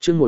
chương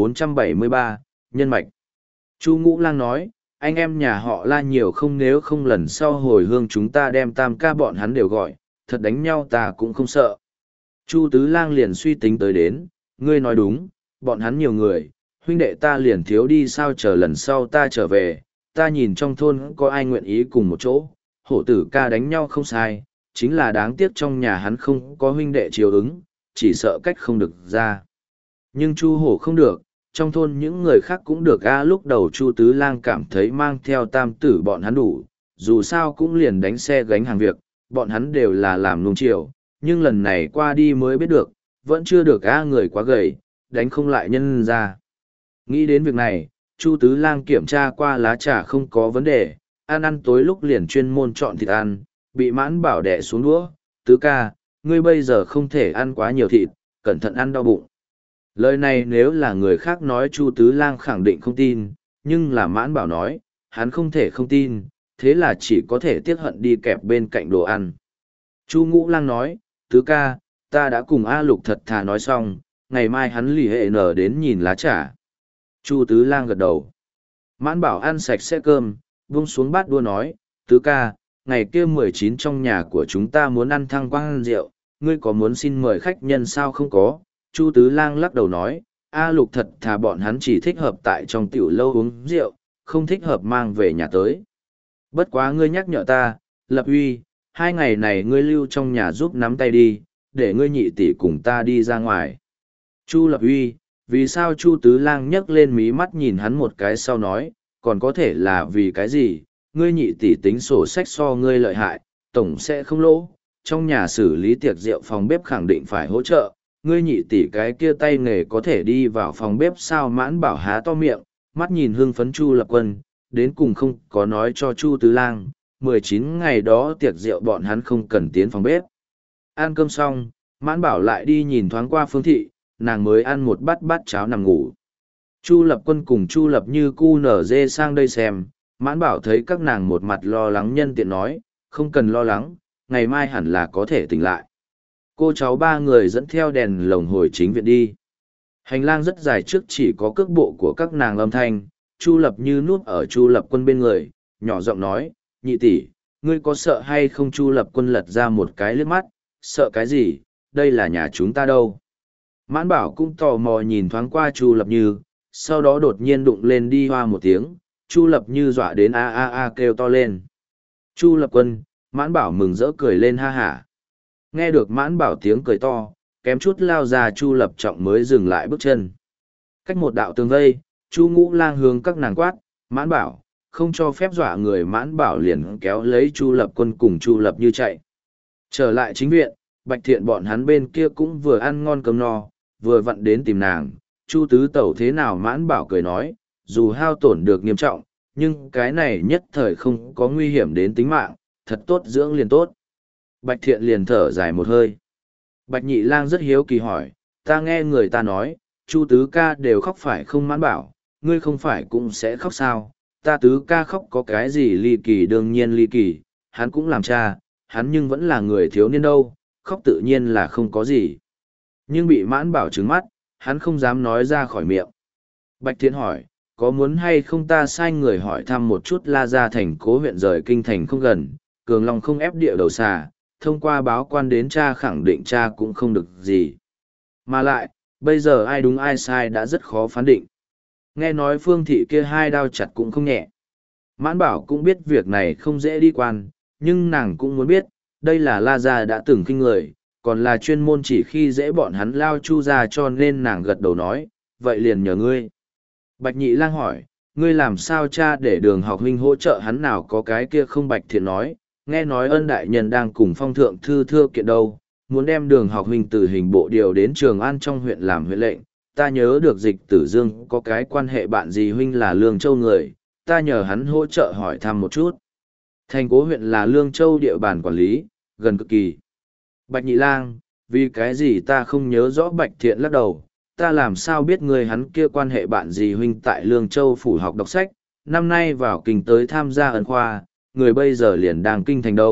1473, nhân mạch. Chu Ngũ Lang nói, anh em nhà họ La nhiều không, nếu không lần sau hồi hương chúng ta đem tam ca bọn hắn đều gọi, thật đánh nhau ta cũng không sợ. Chu Tứ Lang liền suy tính tới đến, ngươi nói đúng, bọn hắn nhiều người, huynh đệ ta liền thiếu đi, sao chờ lần sau ta trở về, ta nhìn trong thôn có ai nguyện ý cùng một chỗ, hổ tử ca đánh nhau không sai, chính là đáng tiếc trong nhà hắn không có huynh đệ chiều ứng, chỉ sợ cách không được ra. Nhưng Chu Hổ không được, trong thôn những người khác cũng được a. Lúc đầu Chu Tứ Lang cảm thấy mang theo tam tử bọn hắn đủ, dù sao cũng liền đánh xe gánh hàng việc, bọn hắn đều là làm nung chiều, nhưng lần này qua đi mới biết được, vẫn chưa được a, người quá gầy, đánh không lại nhân ra. Nghĩ đến việc này, Chu Tứ Lang kiểm tra qua lá trà không có vấn đề, ăn tối lúc liền chuyên môn chọn thịt ăn, bị Mãn Bảo đè xuống đũa, Tứ ca, ngươi bây giờ không thể ăn quá nhiều thịt, cẩn thận ăn đau bụng. Lời này nếu là người khác nói Chu Tứ Lang khẳng định không tin, nhưng là Mãn Bảo nói, hắn không thể không tin, thế là chỉ có thể tiếc hận đi kẹp bên cạnh đồ ăn. Chu Ngũ Lang nói, Tứ ca, ta đã cùng A Lục thật thà nói xong, ngày mai hắn lì hệ nở đến nhìn lá trà. Chu Tứ Lang gật đầu. Mãn Bảo ăn sạch sẽ cơm, buông xuống bát đua nói, Tứ ca, ngày kia 19 trong nhà của chúng ta muốn ăn thăng quang rượu, ngươi có muốn xin mời khách nhân sao? Không có. Chu Tứ Lang lắc đầu nói, A Lục thật thà bọn hắn chỉ thích hợp tại trong tiểu lâu uống rượu, không thích hợp mang về nhà tới. Bất quá ngươi nhắc nhở ta, Lập Uy, 2 ngày này ngươi lưu trong nhà giúp nắm tay đi, để ngươi nhị tỷ cùng ta đi ra ngoài. Chu Lập Uy, vì sao? Chu Tứ Lang nhấc lên mí mắt nhìn hắn một cái sau nói, còn có thể là vì cái gì? Ngươi nhị tỷ tính sổ sách so ngươi lợi hại, tổng sẽ không lỗ, trong nhà xử lý tiệc rượu phòng bếp khẳng định phải hỗ trợ, ngươi nhị tỷ cái kia tay nghề có thể đi vào phòng bếp sao? Mãn Bảo há to miệng, mắt nhìn hưng phấn Chu Lập Quân, đến cùng không có nói cho Chu Tứ Lang, 19 ngày đó tiệc rượu bọn hắn không cần tiến phòng bếp. Ăn cơm xong, Mãn Bảo lại đi nhìn thoáng qua Phương Thị, nàng mới ăn một bát cháo nằm ngủ. Chu Lập Quân cùng Chu Lập Như cu nở dê sang đây xem, Mãn Bảo thấy các nàng một mặt lo lắng nhân tiện nói, không cần lo lắng, ngày mai hẳn là có thể tỉnh lại. Cô cháu 3 người dẫn theo đèn lồng hồi chính viện đi. Hành lang rất dài, trước chỉ có cước bộ của các nàng âm thanh, Chu Lập Như núp ở Chu Lập Quân bên người, nhỏ giọng nói, nhị tỷ, ngươi có sợ hay không? Chu Lập Quân lật ra một cái liếc mắt, sợ cái gì, đây là nhà chúng ta đâu. Mãn Bảo cũng tò mò nhìn thoáng qua Chu Lập Như, sau đó đột nhiên đụng lên đi hoa một tiếng, Chu Lập Như dọa đến a a a kêu to lên. Chu Lập Quân, Mãn Bảo mừng rỡ cười lên ha hả. Nghe được Mãn Bảo tiếng cười to, kém chút lao ra Chu Lập Trọng mới dừng lại bước chân. Cách một đạo tường vây, Chu Ngũ Lang hướng các nàng quát, Mãn Bảo, không cho phép dọa người. Mãn Bảo liền kéo lấy Chu Lập Quân cùng Chu Lập Như chạy. Trở lại chính viện, Bạch Thiện bọn hắn bên kia cũng vừa ăn ngon cơm no, vừa vặn đến tìm nàng. Chu tứ tẩu thế nào? Mãn Bảo cười nói, dù hao tổn được nghiêm trọng, nhưng cái này nhất thời không có nguy hiểm đến tính mạng, thật tốt, dưỡng liền tốt. Bạch Thiện liền thở dài một hơi. Bạch Nhị Lang rất hiếu kỳ hỏi, ta nghe người ta nói, Chu tứ ca đều khóc phải không? Mãn Bảo, ngươi không phải cũng sẽ khóc sao? Ta tứ ca khóc có cái gì ly kỳ? Đương nhiên ly kỳ, hắn cũng làm cha, hắn nhưng vẫn là người thiếu niên đâu, khóc tự nhiên là không có gì. Nhưng bị Mãn Bảo trừng mắt, hắn không dám nói ra khỏi miệng. Bạch Thiện hỏi, có muốn hay không ta sai người hỏi thăm một chút La Gia thành cố huyện rời kinh thành không gần, Cường Long không ép địa đầu xà, thông qua báo quan đến cha khẳng định cha cũng không được gì. Mà lại, bây giờ ai đúng ai sai đã rất khó phán định. Nghe nói Phương Thị kia 2 đao chặt cũng không nhẹ. Mãn Bảo cũng biết việc này không dễ đi quan, nhưng nàng cũng muốn biết, đây là La Gia đã từng kinh người, còn là chuyên môn chỉ khi dễ bọn hắn lao Chu gia, cho nên nàng gật đầu nói, vậy liền nhờ ngươi. Bạch Nhị Lang hỏi, ngươi làm sao cha để Đường Học huynh hỗ trợ hắn? Nào có cái kia không? Bạch Thiện nói, nghe nói Ân đại nhân đang cùng Phong thượng thư thưa kiện đâu, muốn đem Đường Học huynh từ hình bộ điều đến Trường An trong huyện làm huyện lệnh. Ta nhớ được Dịch Tử Dương có cái quan hệ bạn gì huynh là Lương Châu người, ta nhờ hắn hỗ trợ hỏi thăm một chút. Thành cố huyện là Lương Châu địa bàn quản lý, gần cực kỳ. Bạch Nhị Lang, vì cái gì ta không nhớ rõ? Bạch Thiện lắc đầu, ta làm sao biết người hắn kia quan hệ bạn gì huynh tại Lương Châu phủ học đọc sách, năm nay vào kinh tới tham gia ấn khoa, người bây giờ liền đang kinh thành đâu,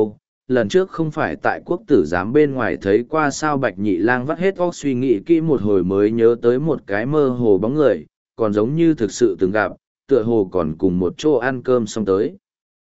lần trước không phải tại quốc tử giám bên ngoài thấy qua sao Bạch Nhị Lang vắt hết óc suy nghĩ kỹ một hồi mới nhớ tới một cái mơ hồ bóng người, còn giống như thực sự từng gặp, tựa hồ còn cùng một chỗ ăn cơm xong tới.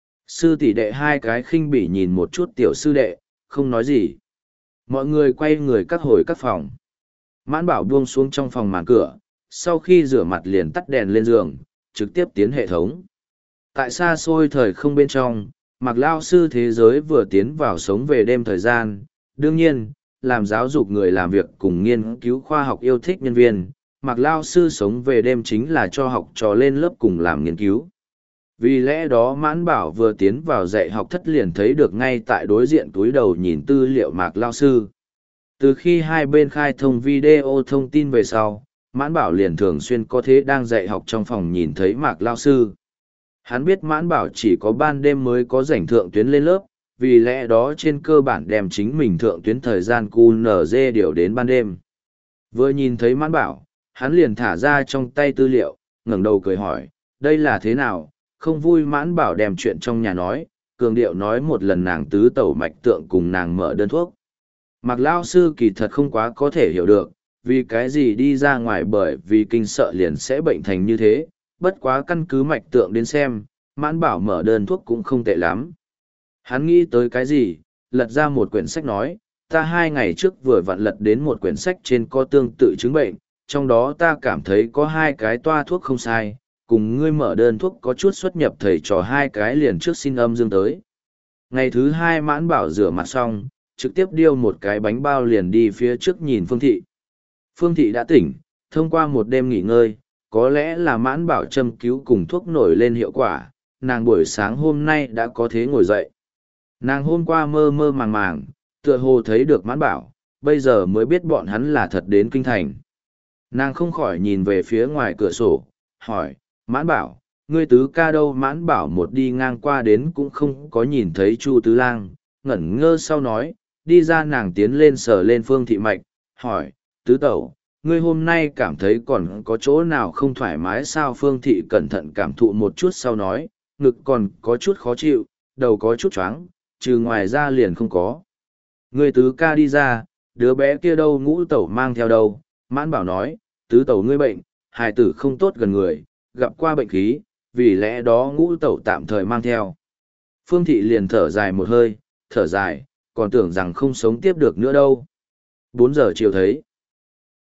Sư tỷ đệ hai cái khinh bỉ nhìn một chút tiểu sư đệ, không nói gì. Mọi người quay người các hồi các phòng. Mãn Bảo buông xuống trong phòng màn cửa, sau khi rửa mặt liền tắt đèn lên giường, trực tiếp tiến hệ thống. Tại xa xôi thời không bên trong, Mạc Lao sư thế giới vừa tiến vào sống về đêm thời gian, đương nhiên, làm giáo dục người làm việc cùng nghiên cứu khoa học yêu thích nhân viên, Mạc Lao sư sống về đêm chính là cho học trò lên lớp cùng làm nghiên cứu. Vì lẽ đó Mãn Bảo vừa tiến vào dạy học thất liền thấy được ngay tại đối diện túi đầu nhìn tư liệu Mạc Lao sư. Từ khi hai bên khai thông video thông tin về sau, Mãn Bảo liền thường xuyên có thế đang dạy học trong phòng nhìn thấy Mạc Lao sư. Hắn biết Mãn Bảo chỉ có ban đêm mới có rảnh thượng tuyến lên lớp, vì lẽ đó trên cơ bản đem chính mình thượng tuyến thời gian QNZ điều đến ban đêm. Vừa nhìn thấy Mãn Bảo, hắn liền thả ra trong tay tư liệu, ngẩng đầu cười hỏi, đây là thế nào, không vui. Mãn Bảo đem chuyện trong nhà nói, cường điệu nói một lần nàng tứ tẩu mạch tượng cùng nàng mở đơn thuốc. Mạc Lao sư kỳ thật không quá có thể hiểu được, vì cái gì đi ra ngoài bởi vì kinh sợ liền sẽ bệnh thành như thế, bất quá căn cứ mạch tượng đến xem, Mãn Bảo mở đơn thuốc cũng không tệ lắm. Hắn nghĩ tới cái gì, lật ra một quyển sách nói, ta 2 ngày trước vừa vặn lật đến một quyển sách trên có tương tự chứng bệnh, trong đó ta cảm thấy có 2 cái toa thuốc không sai, cùng ngươi mở đơn thuốc có chút xuất nhập thầy trò 2 cái liền trước xin âm dương tới. Ngày thứ 2 Mãn Bảo rửa mặt xong, trực tiếp điêu một cái bánh bao liền đi phía trước nhìn Phương Thị. Phương Thị đã tỉnh, thông qua một đêm nghỉ ngơi, có lẽ là Mãn Bảo châm cứu cùng thuốc nổi lên hiệu quả, nàng buổi sáng hôm nay đã có thế ngồi dậy. Nàng hôm qua mơ mơ màng màng, tựa hồ thấy được Mãn Bảo, bây giờ mới biết bọn hắn là thật đến kinh thành. Nàng không khỏi nhìn về phía ngoài cửa sổ, hỏi, Mãn Bảo, ngươi tứ ca đâu? Mãn Bảo một đi ngang qua đến cũng không có nhìn thấy Chu Tứ Lang, ngẩn ngơ sau nói, đi ra. Nàng tiến lên sờ lên Phương Thị mạch, hỏi, tứ tẩu, ngươi hôm nay cảm thấy còn có chỗ nào không thoải mái sao? Phương Thị cẩn thận cảm thụ một chút sau nói, ngực còn có chút khó chịu, đầu có chút choáng, trừ ngoài ra liền không có. Ngươi tứ ca đi ra, đứa bé kia đâu? Ngũ tẩu mang theo đâu? Mãn Bảo nói, tứ tẩu ngươi bệnh, hài tử không tốt gần người, gặp qua bệnh khí, vì lẽ đó ngũ tẩu tạm thời mang theo. Phương Thị liền thở dài một hơi, thở dài, còn tưởng rằng không sống tiếp được nữa đâu. 4 giờ chiều thấy,